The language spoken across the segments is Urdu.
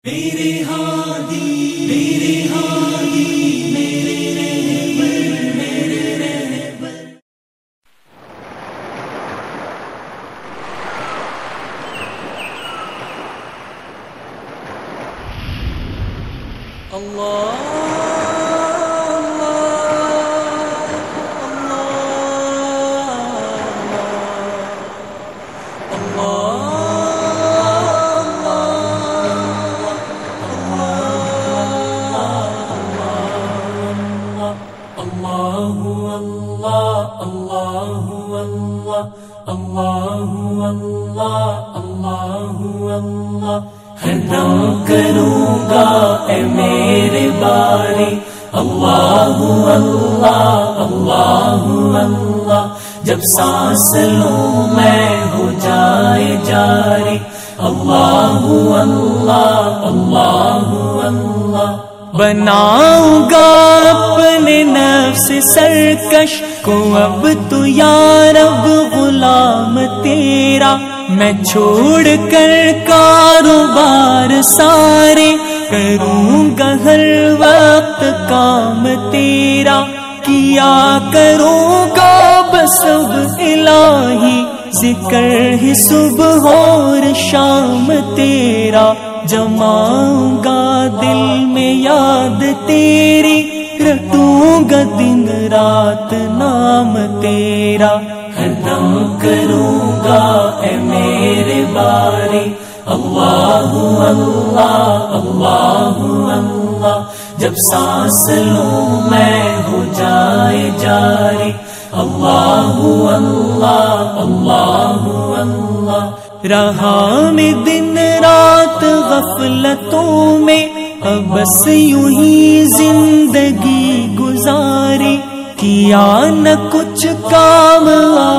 میرے ہادی میرے ہادی میرے رہبر میرے رہبر۔ اللہ ہر دم کروں گا اے میرے باری اللہ اللہ اللہ اللہ، جب سانس لوں میں ہو جائے جاری اللہ اللہ اللہ اللہ۔ بناؤں گا اپنے نفس سرکش کو اب تو یا رب غلام تیرا، میں چھوڑ کر کاروبار سارے کروں گا ہر وقت کام تیرا، کیا کروں گا بس اب الہی ذکر ہی صبح اور شام تیرا، جماؤں گا دل میں یاد تیری، رٹوں گا دن رات نام تیرا، ہر دم کروں گا اے میرے باری اللہ اللہ اللہ اللہ، جب سانس لوں میں ہو جائے جاری اللہ اللہ اللہ اللہ۔ رہا میں دن رات غفلتوں میں اب بس یوں ہی زندگی گزاری، کیا نہ کچھ کام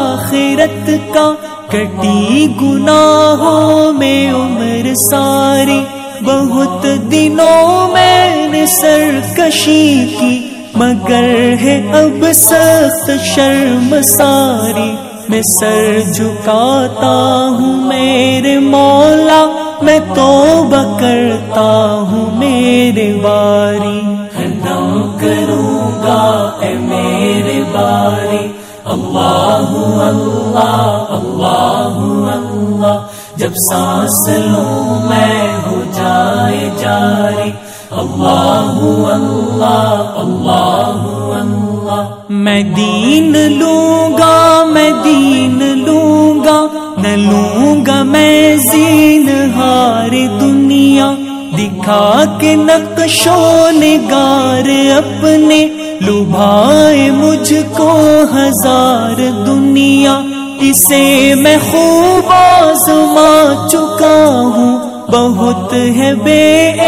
آخرت کا، کٹی گناہوں میں عمر ساری، بہت دنوں میں نے سرکشی کی مگر ہے اب سخت شرم ساری، میں سر جھکاتا ہوں میرے مولا، میں توبہ کرتا ہوں میرے باری، ہر دم کروں گا اے میرے باری اللہ اللہ اللہ اللہ، جب سانس لوں میں ہو جائے جاری اللہ اللہ اللہ اللہ۔ میں دین لوں گا میں دین لوں گا، نہ لوں گا میں زینہار دنیا، دکھا کے نقش و نگار اپنے لبھائے مجھ کو ہزار دنیا، اسے میں خوب آزما چکا ہوں، بہت ہے بے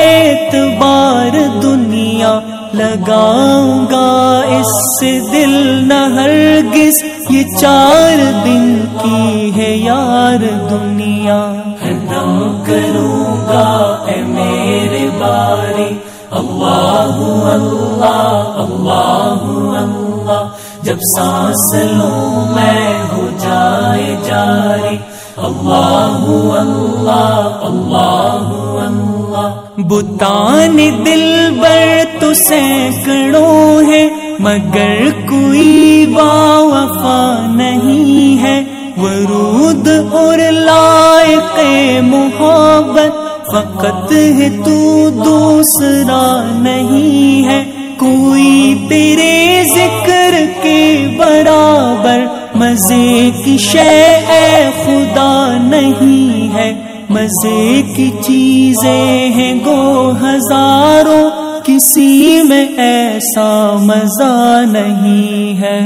اعتبار دنیا، لگاؤں گا اس سے دل نہ ہرگز، یہ 4 دن کی ہے یار دنیا، ہر دم کروں گا اے میرے باری اللہ اللہ اللہ اللہ، جب سانس لوں میں ہو جائے جاری اللہ اللہ اللہ اللہ۔ بتان دل بر تو سینکڑوں ہے مگر کوئی باوفا نہیں ہے، ورود اور لائق محبت فقط ہے تو دوسرا نہیں ہے، کوئی تیرے ذکر کے برابر مزے کی شے اے خدا نہیں ہے، مزے کی چیزیں ہیں گو ہزاروں، کسی میں ایسا مزہ نہیں ہے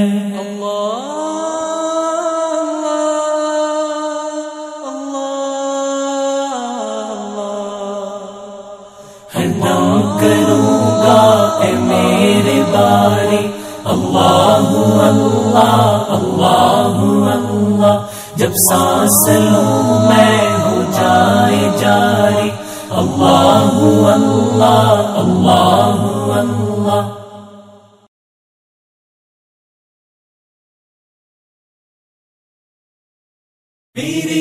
کروں گا اے میرے باری اللہ اللہ اللہ اللہ، جب سانس لوں میں ہو جائے جاری اللہ اللہ اللہ اللہ۔ میرے